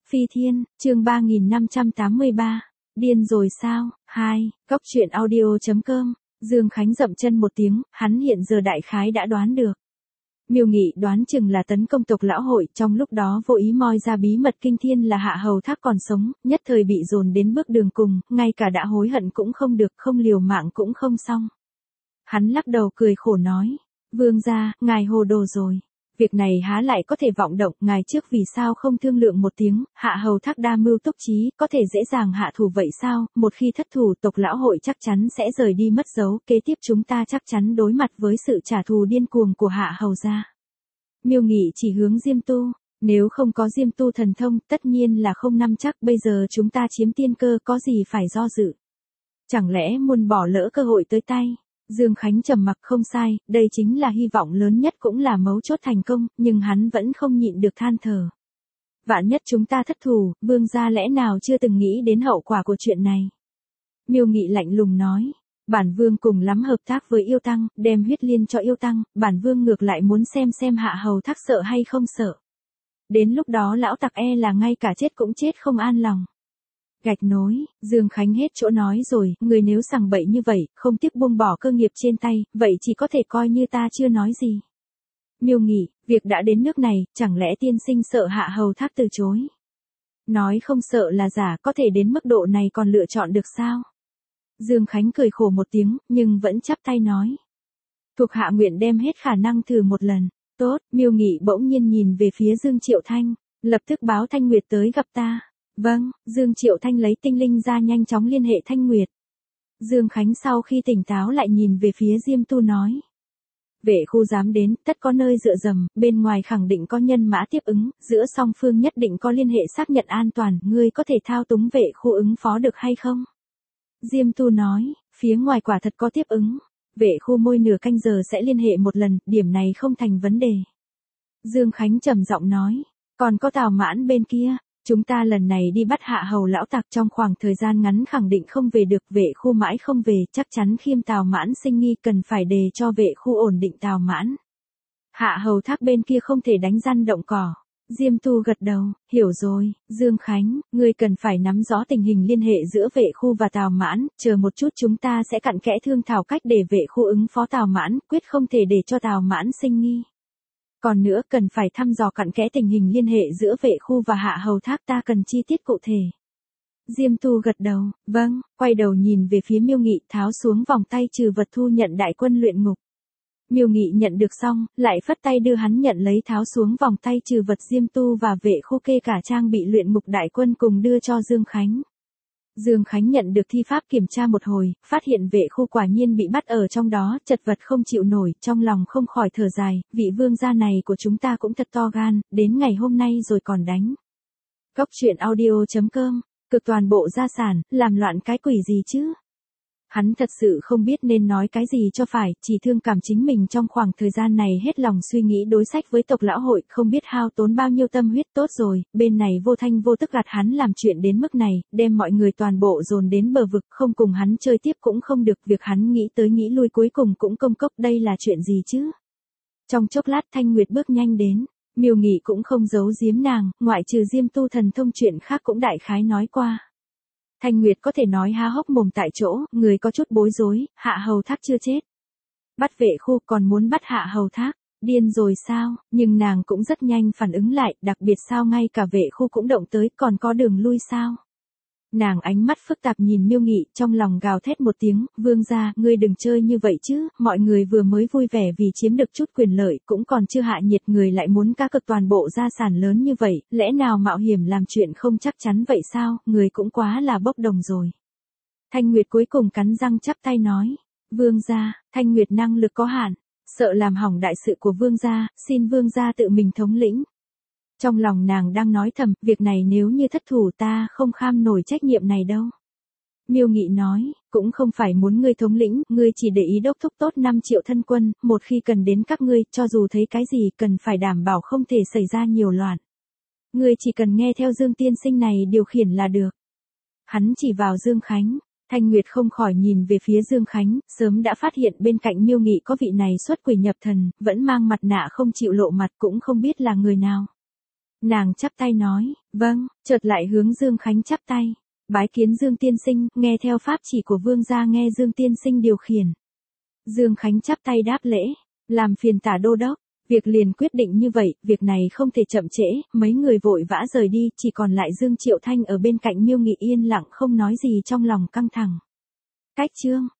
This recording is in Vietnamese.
Phi Thiên, chương 3583. Điên rồi sao? 2. Góc truyện audio.com. Dương Khánh dậm chân một tiếng, hắn hiện giờ đại khái đã đoán được. Miêu Nghị đoán chừng là tấn công tộc lão hội, trong lúc đó vô ý moi ra bí mật kinh thiên là Hạ Hầu Thác còn sống, nhất thời bị dồn đến bước đường cùng, ngay cả đã hối hận cũng không được, không liều mạng cũng không xong. Hắn lắc đầu cười khổ nói, vương gia, ngài hồ đồ rồi. Việc này há lại có thể vọng động, ngài trước vì sao không thương lượng một tiếng, Hạ Hầu Thác đa mưu túc trí, có thể dễ dàng hạ thủ vậy sao, một khi thất thủ tộc lão hội chắc chắn sẽ rời đi mất dấu, kế tiếp chúng ta chắc chắn đối mặt với sự trả thù điên cuồng của Hạ Hầu gia. Miêu Nghị chỉ hướng Diêm Tu, nếu không có Diêm Tu thần thông, tất nhiên là không nắm chắc, bây giờ chúng ta chiếm tiên cơ có gì phải do dự. Chẳng lẽ muốn bỏ lỡ cơ hội tới tay? Dương Khánh trầm mặc không sai, đây chính là hy vọng lớn nhất cũng là mấu chốt thành công, nhưng hắn vẫn không nhịn được than thở. Vạn nhất chúng ta thất thủ, vương gia lẽ nào chưa từng nghĩ đến hậu quả của chuyện này. Miêu Nghị lạnh lùng nói, bản vương cùng lắm hợp tác với yêu tăng, đem huyết liên cho yêu tăng, bản vương ngược lại muốn xem Hạ Hầu Thác sợ hay không sợ. Đến lúc đó lão tặc e là ngay cả chết cũng chết không an lòng. Gạch nối, Dương Khánh hết chỗ nói rồi, người nếu sằng bậy như vậy, không tiếc buông bỏ cơ nghiệp trên tay, vậy chỉ có thể coi như ta chưa nói gì. Miêu Nghị, việc đã đến nước này, chẳng lẽ tiên sinh sợ Hạ Hầu Thác từ chối? Nói không sợ là giả, có thể đến mức độ này còn lựa chọn được sao? Dương Khánh cười khổ một tiếng, nhưng vẫn chắp tay nói. Thuộc hạ nguyện đem hết khả năng thử một lần. Tốt, Miêu Nghị bỗng nhiên nhìn về phía Dương Triệu Thanh, lập tức báo Thanh Nguyệt tới gặp ta. Vâng, Dương Triệu Thanh lấy tinh linh ra nhanh chóng liên hệ Thanh Nguyệt. Dương Khánh sau khi tỉnh táo lại nhìn về phía Diêm Tu nói. Vệ khu dám đến, tất có nơi dựa dầm, bên ngoài khẳng định có nhân mã tiếp ứng, giữa song phương nhất định có liên hệ xác nhận an toàn, ngươi có thể thao túng vệ khu ứng phó được hay không? Diêm Tu nói, phía ngoài quả thật có tiếp ứng. Vệ khu mỗi nửa canh giờ sẽ liên hệ một lần, điểm này không thành vấn đề. Dương Khánh trầm giọng nói, còn có Tào Mãn bên kia. Chúng ta lần này đi bắt Hạ Hầu lão tặc trong khoảng thời gian ngắn khẳng định không về được, vệ khu mãi không về, chắc chắn khiêm Tào Mãn sinh nghi, cần phải đề cho vệ khu ổn định Tào Mãn. Hạ Hầu Thác bên kia không thể đánh răn động cỏ. Diêm Tu gật đầu, hiểu rồi, Dương Khánh, ngươi cần phải nắm rõ tình hình liên hệ giữa vệ khu và Tào Mãn, chờ một chút chúng ta sẽ cặn kẽ thương thảo cách để vệ khu ứng phó Tào Mãn, quyết không thể để cho Tào Mãn sinh nghi. Còn nữa cần phải thăm dò cặn kẽ tình hình liên hệ giữa vệ khu và Hạ Hầu Thác, ta cần chi tiết cụ thể. Diêm Tu gật đầu, vâng, quay đầu nhìn về phía Miêu Nghị, tháo xuống vòng tay trừ vật thu nhận đại quân luyện ngục. Miêu Nghị nhận được xong, lại phất tay đưa hắn nhận lấy, tháo xuống vòng tay trừ vật Diêm Tu và vệ khu kê cả trang bị luyện ngục đại quân cùng đưa cho Dương Khánh. Dương Khánh nhận được thi pháp kiểm tra một hồi, phát hiện vệ khu quả nhiên bị bắt ở trong đó, chật vật không chịu nổi, trong lòng không khỏi thở dài, vị vương gia này của chúng ta cũng thật to gan, đến ngày hôm nay rồi còn đánh. Góc truyện audio.com, cực toàn bộ gia sản, làm loạn cái quỷ gì chứ? Hắn thật sự không biết nên nói cái gì cho phải, chỉ thương cảm chính mình trong khoảng thời gian này hết lòng suy nghĩ đối sách với tộc lão hội, không biết hao tốn bao nhiêu tâm huyết. Tốt rồi, bên này vô thanh vô tức gạt hắn làm chuyện đến mức này, đem mọi người toàn bộ dồn đến bờ vực, không cùng hắn chơi tiếp cũng không được, việc hắn nghĩ tới nghĩ lui cuối cùng cũng công cốc, đây là chuyện gì chứ? Trong chốc lát Thanh Nguyệt bước nhanh đến, Miêu Nghị cũng không giấu giếm nàng, ngoại trừ Diêm Tu thần thông chuyện khác cũng đại khái nói qua. Thanh Nguyệt có thể nói há hốc mồm tại chỗ, người có chút bối rối, Hạ Hầu Thác chưa chết. Bắt vệ khu còn muốn bắt Hạ Hầu Thác, điên rồi sao, nhưng nàng cũng rất nhanh phản ứng lại, đặc biệt sao ngay cả vệ khu cũng động tới, còn có đường lui sao. Nàng ánh mắt phức tạp nhìn Miêu Nghị, trong lòng gào thét một tiếng, vương gia, ngươi đừng chơi như vậy chứ, mọi người vừa mới vui vẻ vì chiếm được chút quyền lợi, cũng còn chưa hạ nhiệt, người lại muốn cá cược toàn bộ gia sản lớn như vậy, lẽ nào mạo hiểm làm chuyện không chắc chắn vậy sao, người cũng quá là bốc đồng rồi. Thanh Nguyệt cuối cùng cắn răng chắp tay nói, vương gia, Thanh Nguyệt năng lực có hạn, sợ làm hỏng đại sự của vương gia, xin vương gia tự mình thống lĩnh. Trong lòng nàng đang nói thầm, việc này nếu như thất thủ ta không kham nổi trách nhiệm này đâu. Miêu Nghị nói, cũng không phải muốn ngươi thống lĩnh, ngươi chỉ để ý đốc thúc tốt 5 triệu thân quân, một khi cần đến các ngươi, cho dù thấy cái gì cần phải đảm bảo không thể xảy ra nhiều loạn. Ngươi chỉ cần nghe theo Dương tiên sinh này điều khiển là được. Hắn chỉ vào Dương Khánh. Thanh Nguyệt không khỏi nhìn về phía Dương Khánh, sớm đã phát hiện bên cạnh Miêu Nghị có vị này xuất quỷ nhập thần, vẫn mang mặt nạ không chịu lộ mặt, cũng không biết là người nào. Nàng chắp tay nói, vâng, chợt lại hướng Dương Khánh chắp tay. Bái kiến Dương tiên sinh, nghe theo pháp chỉ của vương gia nghe Dương tiên sinh điều khiển. Dương Khánh chắp tay đáp lễ, làm phiền Tả đô đốc, việc liền quyết định như vậy, việc này không thể chậm trễ, mấy người vội vã rời đi, chỉ còn lại Dương Triệu Thanh ở bên cạnh Miêu Nghị yên lặng không nói gì trong lòng căng thẳng. Cách chương